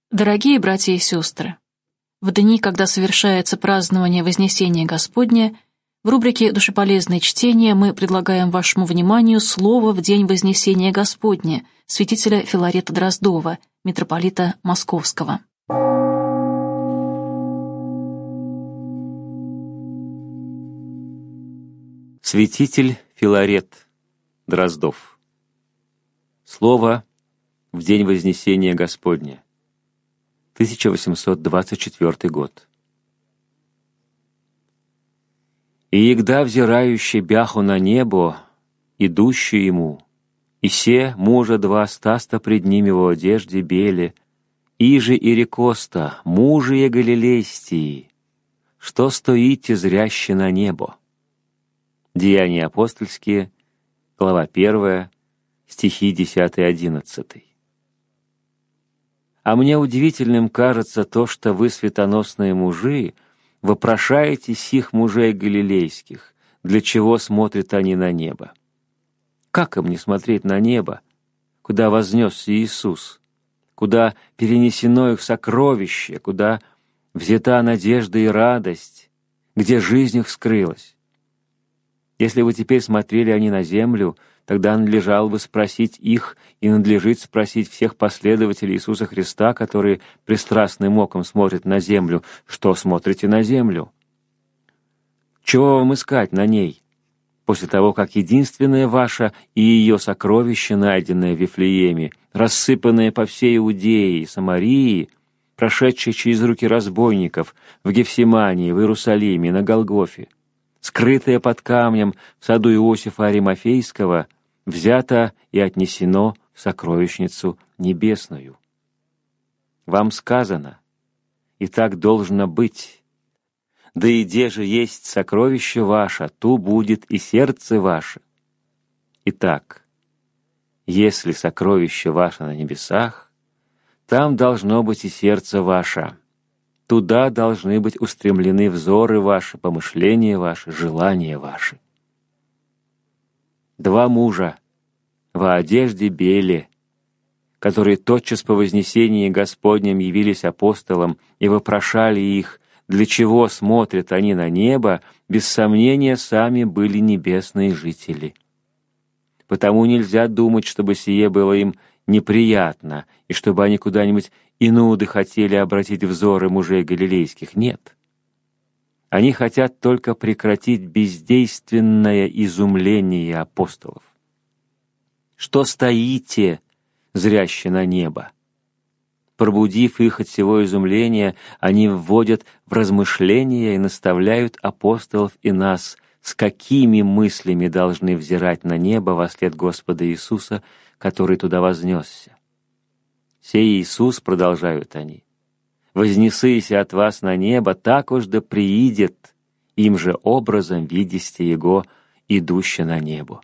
Дорогие братья и сестры, в дни, когда совершается празднование Вознесения Господня, в рубрике «Душеполезные чтения» мы предлагаем вашему вниманию слово в день Вознесения Господня святителя Филарета Дроздова, митрополита Московского. Святитель Филарет Дроздов. Слово в день Вознесения Господня. 1824 год. «И егда взирающий бяху на небо, идущий ему, и се мужа два стаста пред ним его одежде беле, иже и рекоста, мужие галилейстии, что стоите зряще на небо». Деяния апостольские, глава 1, стихи 10-11. «А мне удивительным кажется то, что вы, светоносные мужи, вопрошаете сих мужей галилейских, для чего смотрят они на небо. Как им не смотреть на небо, куда вознесся Иисус, куда перенесено их сокровище, куда взята надежда и радость, где жизнь их скрылась? Если бы теперь смотрели они на землю, тогда надлежало бы спросить их, и надлежит спросить всех последователей Иисуса Христа, которые пристрастным оком смотрят на землю: что смотрите на землю? Чего вам искать на ней, после того, как единственное ваше и ее сокровище, найденное в Вифлееме, рассыпанное по всей Иудее и Самарии, прошедшее через руки разбойников в Гефсимании, в Иерусалиме, на Голгофе, скрытое под камнем в саду Иосифа Аримафейского, взято и отнесено в сокровищницу небесную? Вам сказано, и так должно быть. Да и где же есть сокровище ваше, ту будет и сердце ваше. Итак, если сокровище ваше на небесах, там должно быть и сердце ваше. Туда должны быть устремлены взоры ваши, помышления ваши, желания ваши. Два мужа во одежде беле, которые тотчас по вознесении Господнем явились апостолам и вопрошали их, для чего смотрят они на небо, без сомнения сами были небесные жители. Потому нельзя думать, чтобы сие было им неприятно, и чтобы они куда-нибудь инуды хотели обратить взоры мужей галилейских. Нет. Они хотят только прекратить бездейственное изумление апостолов. Что стоите, зряще на небо? Пробудив их от всего изумления, они вводят в размышления и наставляют апостолов и нас, с какими мыслями должны взирать на небо вослед Господа Иисуса, который туда вознесся. «Сей Иисус, — продолжают они, — вознесися от вас на небо, так уж да приидет, им же образом видисте Его, идуще на небо».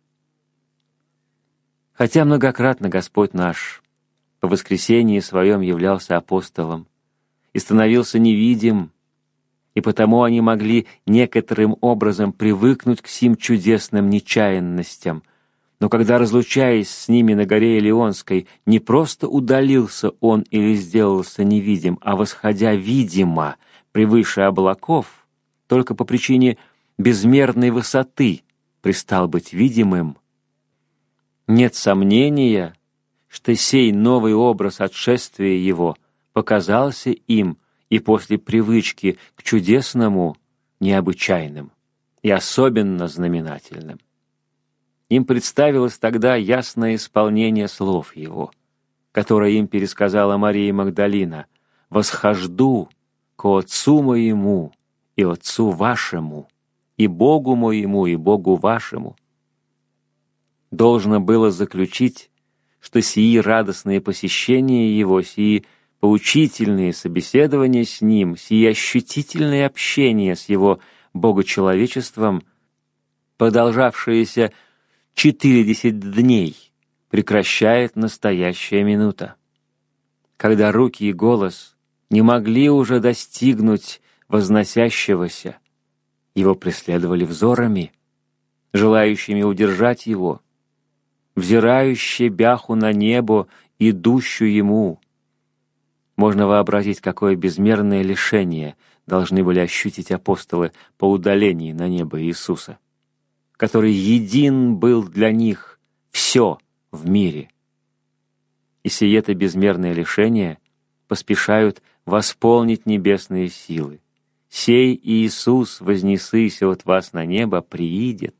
Хотя многократно Господь наш по воскресении Своем являлся апостолам и становился невидим, и потому они могли некоторым образом привыкнуть к сим чудесным нечаянностям, но когда, разлучаясь с ними на горе Илионской, не просто удалился он или сделался невидим, а восходя видимо превыше облаков, только по причине безмерной высоты пристал быть видимым, нет сомнения, что сей новый образ отшествия его показался им и после привычки к чудесному необычайным и особенно знаменательным. Им представилось тогда ясное исполнение слов его, которое им пересказала Мария Магдалина: «Восхожду к Отцу моему и Отцу вашему, и Богу моему и Богу вашему». Должно было заключить, что сии радостные посещения его, сии поучительные собеседования с ним, сие ощутительное общение с его богочеловечеством, продолжавшееся 40 дней, прекращает настоящая минута, когда руки и голос не могли уже достигнуть возносящегося. Его преследовали взорами, желающими удержать его, взирающие бяху на небо, идущую ему. Можно вообразить, какое безмерное лишение должны были ощутить апостолы по удалении на небо Иисуса, который един был для них все в мире. И сие-то безмерное лишение поспешают восполнить небесные силы. «Сей Иисус, вознесыся от вас на небо, приидет».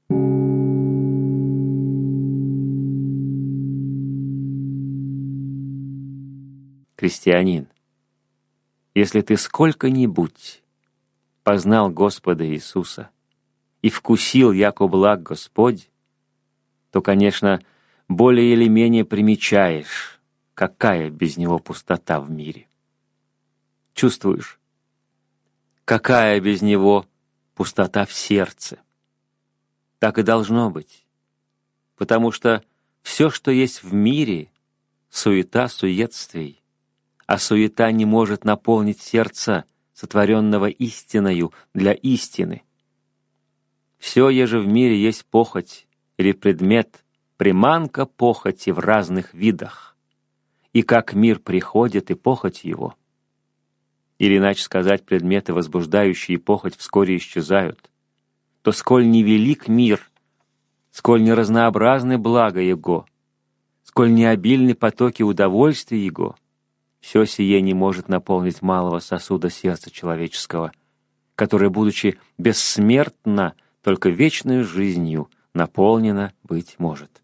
Христианин, если ты сколько-нибудь познал Господа Иисуса и вкусил, яко благ Господь, то, конечно, более или менее примечаешь, какая без Него пустота в мире. Чувствуешь, какая без Него пустота в сердце. Так и должно быть, потому что все, что есть в мире, суета суетствий, а суета не может наполнить сердце, сотворенного истиною для истины. Все, еже в мире есть похоть или предмет, приманка похоти в разных видах, и как мир приходит, и похоть его. Или, иначе сказать, предметы, возбуждающие похоть, вскоре исчезают, то сколь невелик мир, сколь неразнообразны блага его, сколь необильны потоки удовольствия его, все сие не может наполнить малого сосуда сердца человеческого, которое, будучи бессмертно, только вечной жизнью наполнено быть может.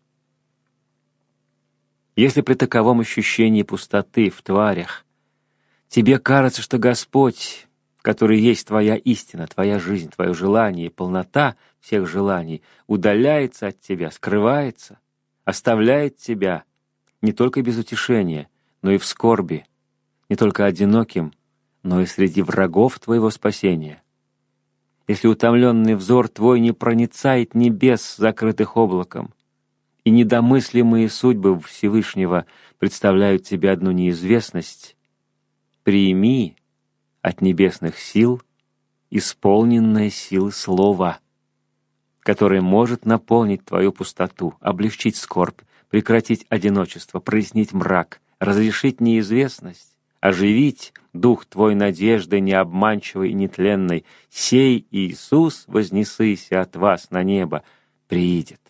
Если при таковом ощущении пустоты в тварях тебе кажется, что Господь, который есть твоя истина, твоя жизнь, твое желание и полнота всех желаний, удаляется от тебя, скрывается, оставляет тебя не только без утешения, но и в скорби, не только одиноким, но и среди врагов твоего спасения. Если утомленный взор твой не проницает небес, закрытых облаком, и недомыслимые судьбы Всевышнего представляют тебе одну неизвестность, прими от небесных сил исполненное силы слова, которое может наполнить твою пустоту, облегчить скорбь, прекратить одиночество, прояснить мрак, разрешить неизвестность, оживить дух твой надежды необманчивой и нетленной. Сей Иисус, вознесыся от вас на небо, приидет.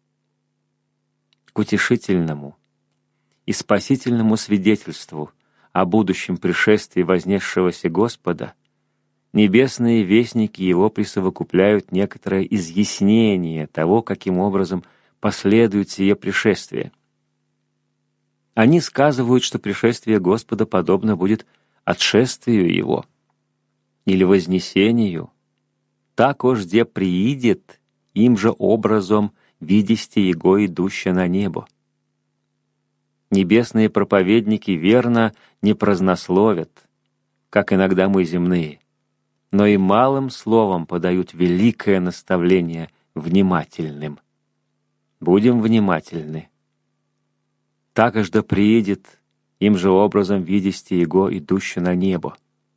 К утешительному и спасительному свидетельству о будущем пришествии вознесшегося Господа небесные вестники Его присовокупляют некоторое изъяснение того, каким образом последует сие пришествие. Они сказывают, что пришествие Господа подобно будет отшествию Его или вознесению. Так уж где приидет, им же образом видисте Его идуще на небо. Небесные проповедники верно не празднословят, как иногда мы земные, но и малым словом подают великое наставление внимательным. Будем внимательны. Так аж да приедет, им же образом видисте Его идуще на небо.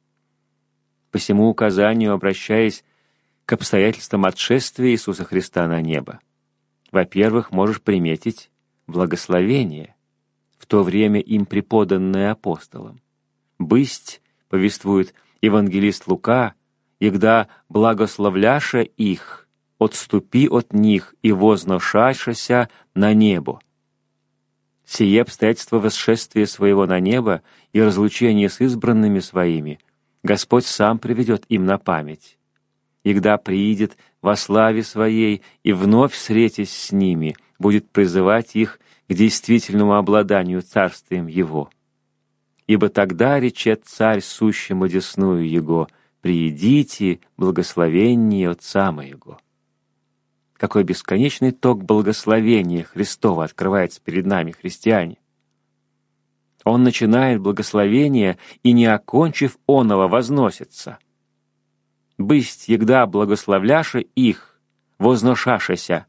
По сему указанию, обращаясь к обстоятельствам отшествия Иисуса Христа на небо, во-первых, можешь приметить благословение, в то время им преподанное апостолам. «Бысть, — повествует евангелист Лука, — егда благословляша их, отступи от них и возношашася на небо». Сие обстоятельство восшествия своего на небо и разлучения с избранными своими Господь сам приведет им на память. Егда приидет во славе Своей и вновь, встретясь с ними, будет призывать их к действительному обладанию царствием Его. Ибо тогда речет Царь сущему десную Его: «Приидите, благословение Отца Моего». Какой бесконечный ток благословения Христова открывается перед нами, христиане! Он начинает благословение и, не окончив оного, возносится. «Бысть егда благословляша их, возношашася».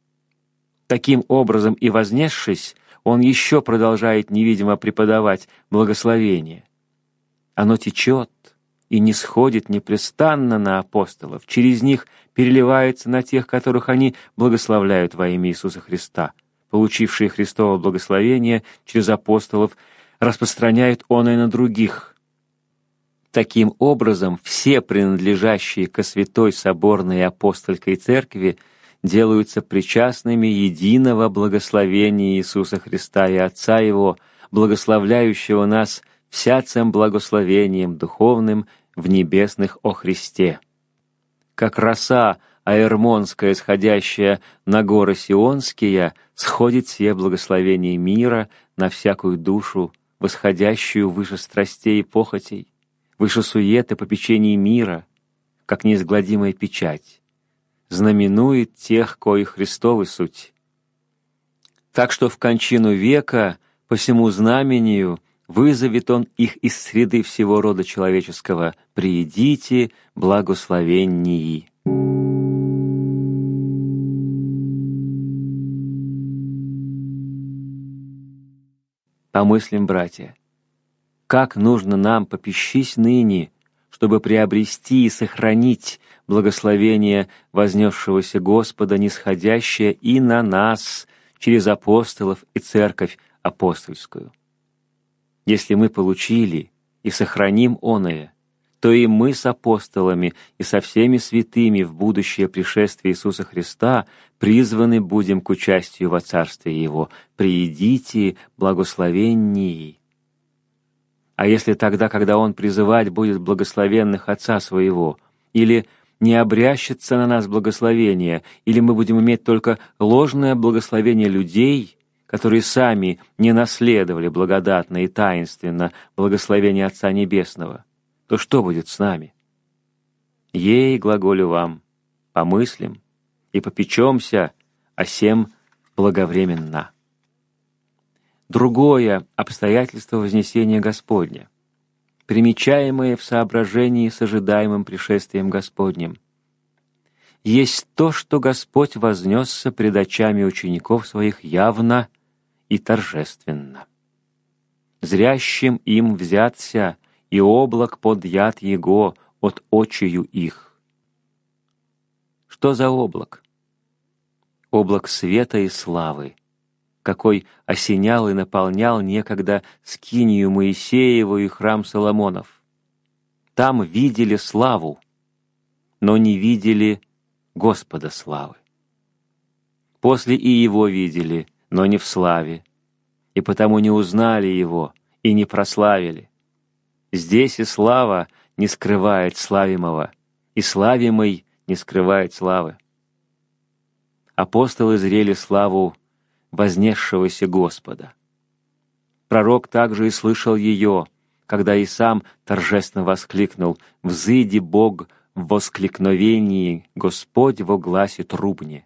Таким образом и вознесшись, он еще продолжает невидимо преподавать благословение. Оно течет и не сходит непрестанно на апостолов, через них переливается на тех, которых они благословляют во имя Иисуса Христа, получившие Христово благословение через апостолов, распространяет он и на других. Таким образом, все принадлежащие ко Святой Соборной и Апостольской Церкви делаются причастными единого благословения Иисуса Христа и Отца Его, благословляющего нас всяцем благословением духовным в небесных о Христе. Как роса аэрмонская, сходящая на горы Сионские, сходит сие благословение мира на всякую душу, восходящую выше страстей и похотей, выше суеты попечений мира, как неизгладимая печать, знаменует тех, кои Христовы суть. Так что в кончину века по всему знамению вызовет он их из среды всего рода человеческого: «Приидите, благословеннии». Помыслим, братья, как нужно нам попищись ныне, чтобы приобрести и сохранить благословение вознесшегося Господа, нисходящее и на нас через апостолов и церковь апостольскую. Если мы получили и сохраним оное, то и мы с апостолами и со всеми святыми в будущее пришествие Иисуса Христа призваны будем к участию во Царстве Его. Приидите, благословеннии. А если тогда, когда Он призывать будет благословенных Отца Своего, или не обрящется на нас благословение, или мы будем иметь только ложное благословение людей, которые сами не наследовали благодатно и таинственно благословение Отца Небесного, то что будет с нами? Ей, глаголю вам, помыслим и попечемся о сем благовременно. Другое обстоятельство вознесения Господня, примечаемое в соображении с ожидаемым пришествием Господним, есть то, что Господь вознесся пред очами учеников Своих явно и торжественно. Зрящим им взятся, и облак под яд Его от очию их. Что за облак? Облак света и славы, какой осенял и наполнял некогда скинию Моисееву и храм Соломонов. Там видели славу, но не видели Господа славы. После и Его видели, но не в славе, и потому не узнали Его и не прославили. Здесь и слава не скрывает славимого, и славимый не скрывает славы. Апостолы зрели славу вознесшегося Господа. Пророк также и слышал ее, когда и сам торжественно воскликнул: «Взыди Бог в воскликновении, Господь во гласе трубне».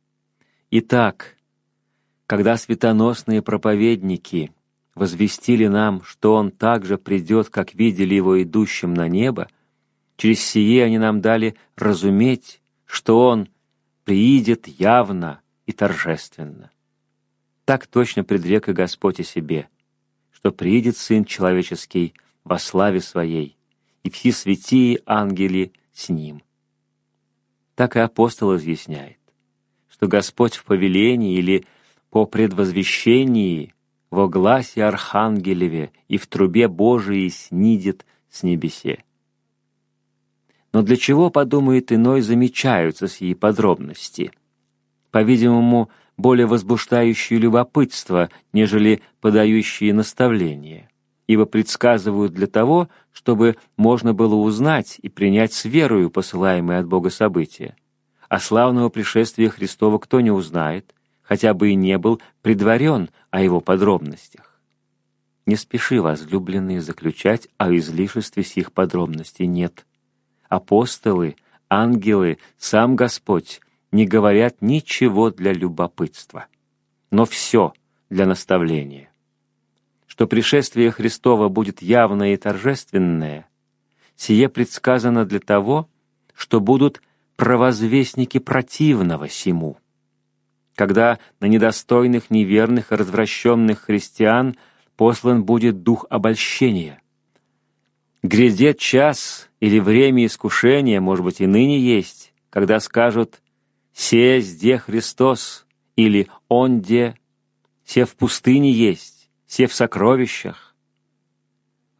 Итак, когда светоносные проповедники возвестили нам, что Он также придет, как видели Его идущим на небо, через сие они нам дали разуметь, что Он приидет явно и торжественно. Так точно предрек и Господь о себе, что приидет Сын Человеческий во славе Своей, и все святые ангели с Ним. Так и апостол изъясняет, что Господь в повелении или по предвозвещении во гласе Архангелеве и в трубе Божией снидет с небесе. Но для чего, подумает иной, замечаются сии подробности? По-видимому, более возбуждающие любопытство, нежели подающие наставления, ибо предсказывают для того, чтобы можно было узнать и принять с верою посылаемые от Бога события. А славного пришествия Христова кто не узнает, хотя бы и не был предварен о его подробностях. Не спеши, возлюбленные, заключать о излишестве сих подробностей нет. Апостолы, ангелы, сам Господь не говорят ничего для любопытства, но все для наставления. Что пришествие Христова будет явное и торжественное, сие предсказано для того, что будут провозвестники противного сему, когда на недостойных, неверных и развращенных христиан послан будет дух обольщения. Грядет час или время искушения, может быть, и ныне есть, когда скажут: «Се сде Христос» или «Он де», «Се в пустыне есть», «Се в сокровищах»,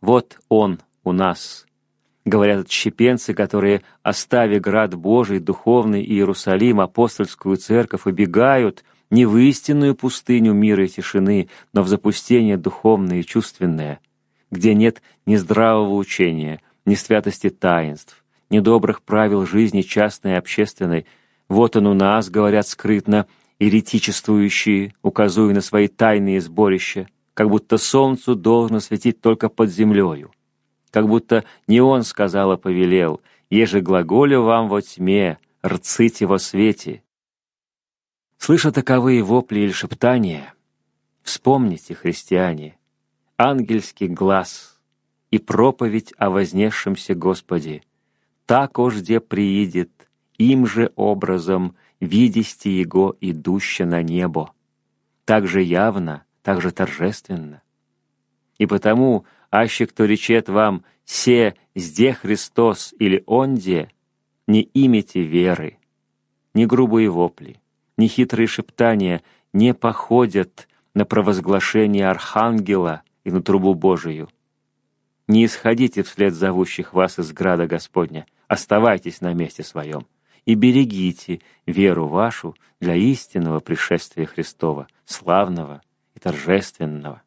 Вот Он у нас, говорят отщепенцы, которые, оставив град Божий, духовный Иерусалим, апостольскую церковь, убегают не в истинную пустыню мира и тишины, но в запустение духовное и чувственное, где нет ни здравого учения, ни святости таинств, ни добрых правил жизни частной и общественной. Вот он у нас, говорят скрытно, еретичествующие, указуя на свои тайные сборища, как будто солнцу должно светить только под землею, как будто не он сказал, а повелел: «Еже глаголю вам во тьме, рците во свете». Слыша таковые вопли или шептания, вспомните, христиане, ангельский глаз и проповедь о вознесшемся Господе. Так ожде приидет, им же образом видисти Его идуще на небо, так же явно, так же торжественно. И потому, аще кто речет вам «се зде Христос» или «онде», не имейте веры, ни грубые вопли, ни хитрые шептания не походят на провозглашение Архангела и на трубу Божию. Не исходите вслед зовущих вас из града Господня, оставайтесь на месте своем и берегите веру вашу для истинного пришествия Христова, славного и торжественного.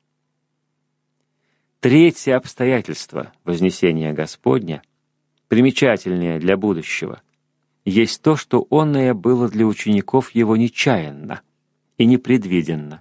Третье обстоятельство вознесения Господня, примечательнее для будущего, есть то, что оное было для учеников Его нечаянно и непредвиденно.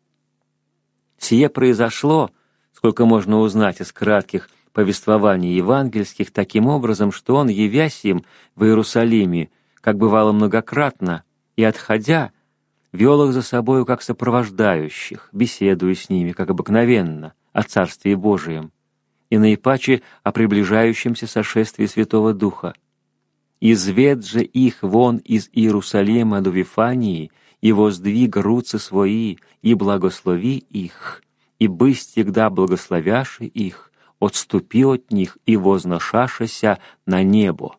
Сие произошло, сколько можно узнать из кратких повествований евангельских, таким образом, что Он, явясь им в Иерусалиме, как бывало многократно, и, отходя, вел их за собою как сопровождающих, беседуя с ними, как обыкновенно, о Царстве Божием, и наипаче о приближающемся сошествии Святого Духа. «Извед же их вон из Иерусалима до Вифании, и воздвиг руцы свои, и благослови их, и бысть всегда благословяши их, отступи от них и возношашася на небо».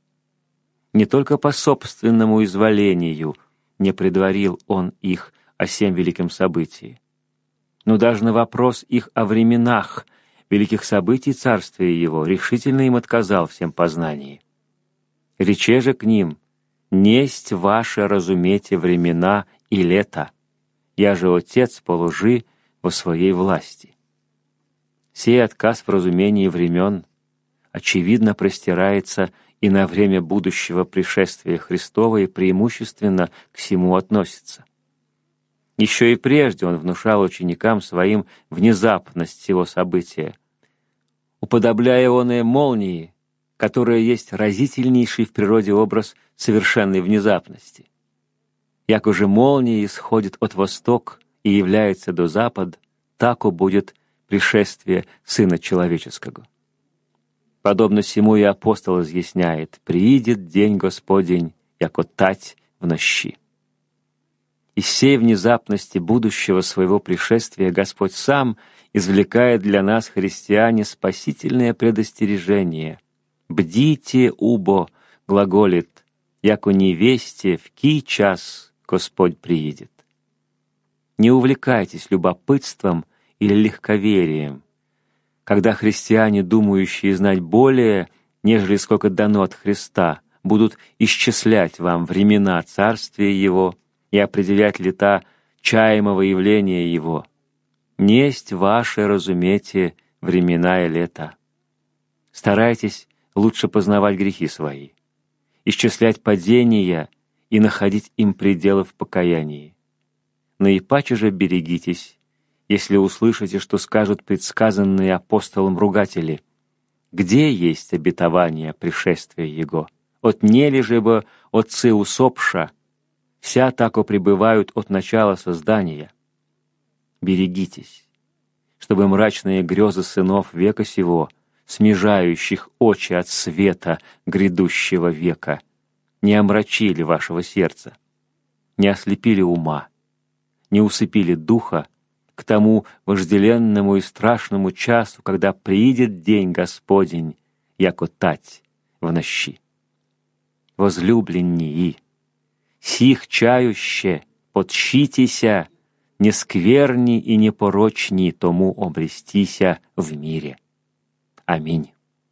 Не только по собственному изволению не предварил Он их о сем великом событии, но даже на вопрос их о временах великих событий Царствия Его решительно им отказал всем познании. Рече же к ним: «Несть ваше разумете времена и лета, я же Отец положи во своей власти». Сей отказ в разумении времен очевидно простирается и на время будущего пришествия Христова и преимущественно к сему относится. Еще и прежде Он внушал ученикам своим внезапность сего события, уподобляя оное молнии, которая есть разительнейший в природе образ совершенной внезапности. Як уже молния исходит от восток и является до запад, тако будет пришествие Сына Человеческого. Подобно сему и апостол изъясняет: «Приидет день Господень, яко тать в нощи». Из сей внезапности будущего своего пришествия Господь сам извлекает для нас, христиане, спасительное предостережение: «Бдите, убо», глаголит, «яко невесте, в кий час Господь приидет». Не увлекайтесь любопытством или легковерием, когда христиане, думающие знать более, нежели сколько дано от Христа, будут исчислять вам времена Царствия Его и определять лета чаемого явления Его. Несть ваше разумете времена и лета. Старайтесь лучше познавать грехи свои, исчислять падения и находить им пределы в покаянии. Наипаче же берегитесь, если услышите, что скажут предсказанные апостолом ругатели: «Где есть обетование пришествия Его? От нели же бы отцы усопша, вся тако пребывают от начала создания». Берегитесь, чтобы мрачные грезы сынов века сего, смежающих очи от света грядущего века, не омрачили вашего сердца, не ослепили ума, не усыпили духа к тому вожделенному и страшному часу, когда приидет день Господень, яко тать в нощи. Возлюбленнии, сих чающе подщитеся, не скверни и не порочни тому обрестися в мире. Аминь.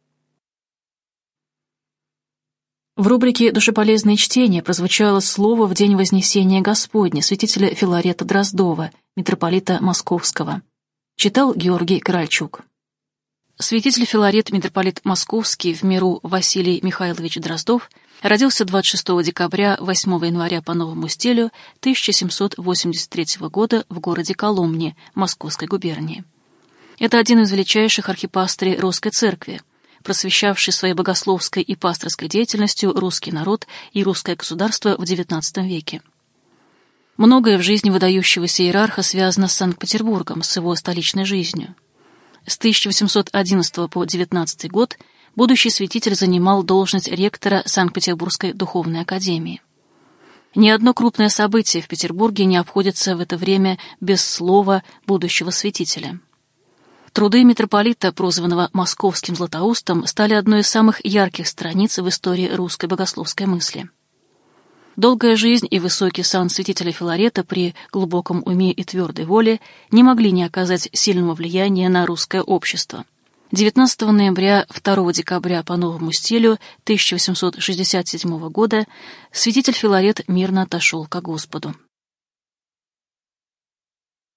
В рубрике «Душеполезное чтение» прозвучало слово в день Вознесения Господня святителя Филарета Дроздова, митрополита Московского. Читал Георгий Корольчук. Святитель Филарет, митрополит Московский, в миру Василий Михайлович Дроздов, родился 26 декабря 8 января по новому стилю 1783 года в городе Коломне, Московской губернии. Это один из величайших архипастырей Русской Церкви, просвещавший своей богословской и пасторской деятельностью русский народ и русское государство в XIX веке. Многое в жизни выдающегося иерарха связано с Санкт-Петербургом, с его столичной жизнью. С 1811 по 19 год будущий святитель занимал должность ректора Санкт-Петербургской духовной академии. Ни одно крупное событие в Петербурге не обходится в это время без слова будущего святителя. Труды митрополита, прозванного Московским Златоустом, стали одной из самых ярких страниц в истории русской богословской мысли. Долгая жизнь и высокий сан святителя Филарета при глубоком уме и твердой воле не могли не оказать сильного влияния на русское общество. 19 ноября 2 декабря по новому стилю 1867 года святитель Филарет мирно отошел ко Господу.